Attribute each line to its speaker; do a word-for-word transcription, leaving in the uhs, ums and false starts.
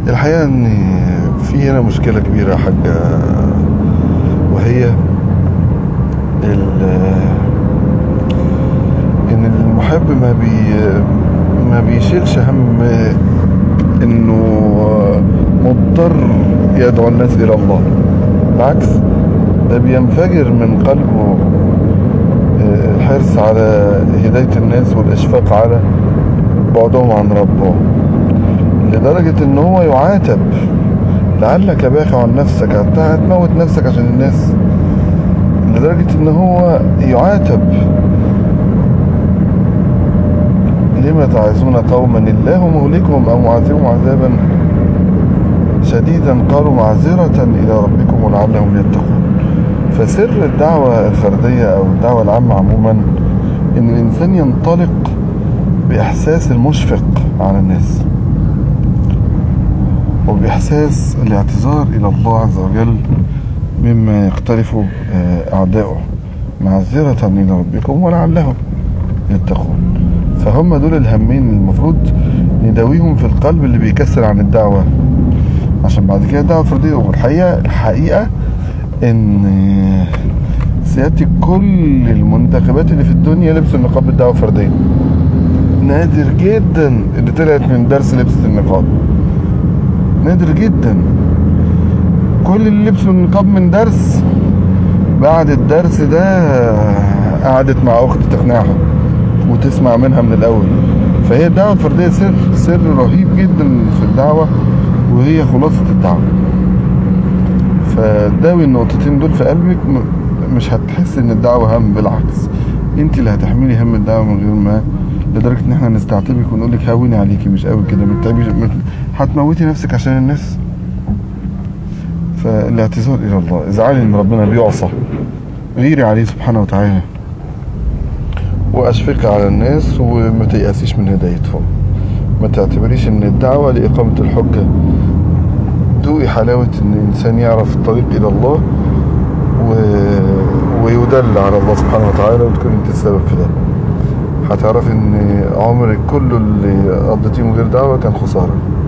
Speaker 1: الحقيقة ان في هنا مشكلة كبيرة يا حاجة، وهي ان المحب ما بي ما بيشيلش هم انه مضطر يدعو الناس الى الله. بالعكس، ده بينفجر من قلبه الحرص على هداية الناس والاشفاق على بعدهم عن ربهم، لدرجة ان هو يعاتب: لعلك باخع عن نفسك، هتموت نفسك عشان الناس. لدرجة ان هو يعاتب: لما تعظون قوما الله مهلكهم او معذبهم عذابا شديدا قالوا معذرة الى ربكم ولعلهم يتقون. فسر الدعوة الفردية او الدعوة العامة عموما ان الانسان ينطلق باحساس المشفق على الناس، وبإحساس الاعتذار إلى الله عز وجل مما يقترف أعداؤه، معذرة إلى ربكم ولعلهم يتقون. فهم دول الهمين المفروض نداويهم في القلب اللي بيكسر عن الدعوة، عشان بعد كده الدعوة فردية. والحقيقة الحقيقة إن سيادتي كل المنتخبات اللي في الدنيا لبسوا النقاب بالدعوة فردية. نادر جدا اللي طلعت من درس لبسة النقاب، نادر جدا. كل اللي لبسوا النقاب من درس، بعد الدرس ده قعدت مع اخت تقنعها وتسمع منها من الاول. فهي الدعوة الفردية سر سر رهيب جدا في الدعوة، وهي خلاصة الدعوة. فداوي النقطتين دول في قلبك، مش هتحس ان الدعوة هم، بالعكس انت اللي هتحملي هم الدعوة من غير ما، لدرجة ان احنا نستعتبك ونقول لك هوني عليكي، مش قوي كده، متعبيش، هتموتي نفسك عشان الناس. فالاعتذار الى الله، ازعلي ان ربنا بيعصى، غيري عليه سبحانه وتعالى، واشفقي على الناس، وما تيأسيش من هدايتهم. ما تعتبريش ان الدعوة لإقامة الحجة. دوقي حلاوة ان الانسان يعرف الطريق الى الله و... ويدل على الله سبحانه وتعالى، وتكون انت السبب في ده. هتعرف ان عمرك كله اللي قضيتيه من غير دعوة كان خسارة.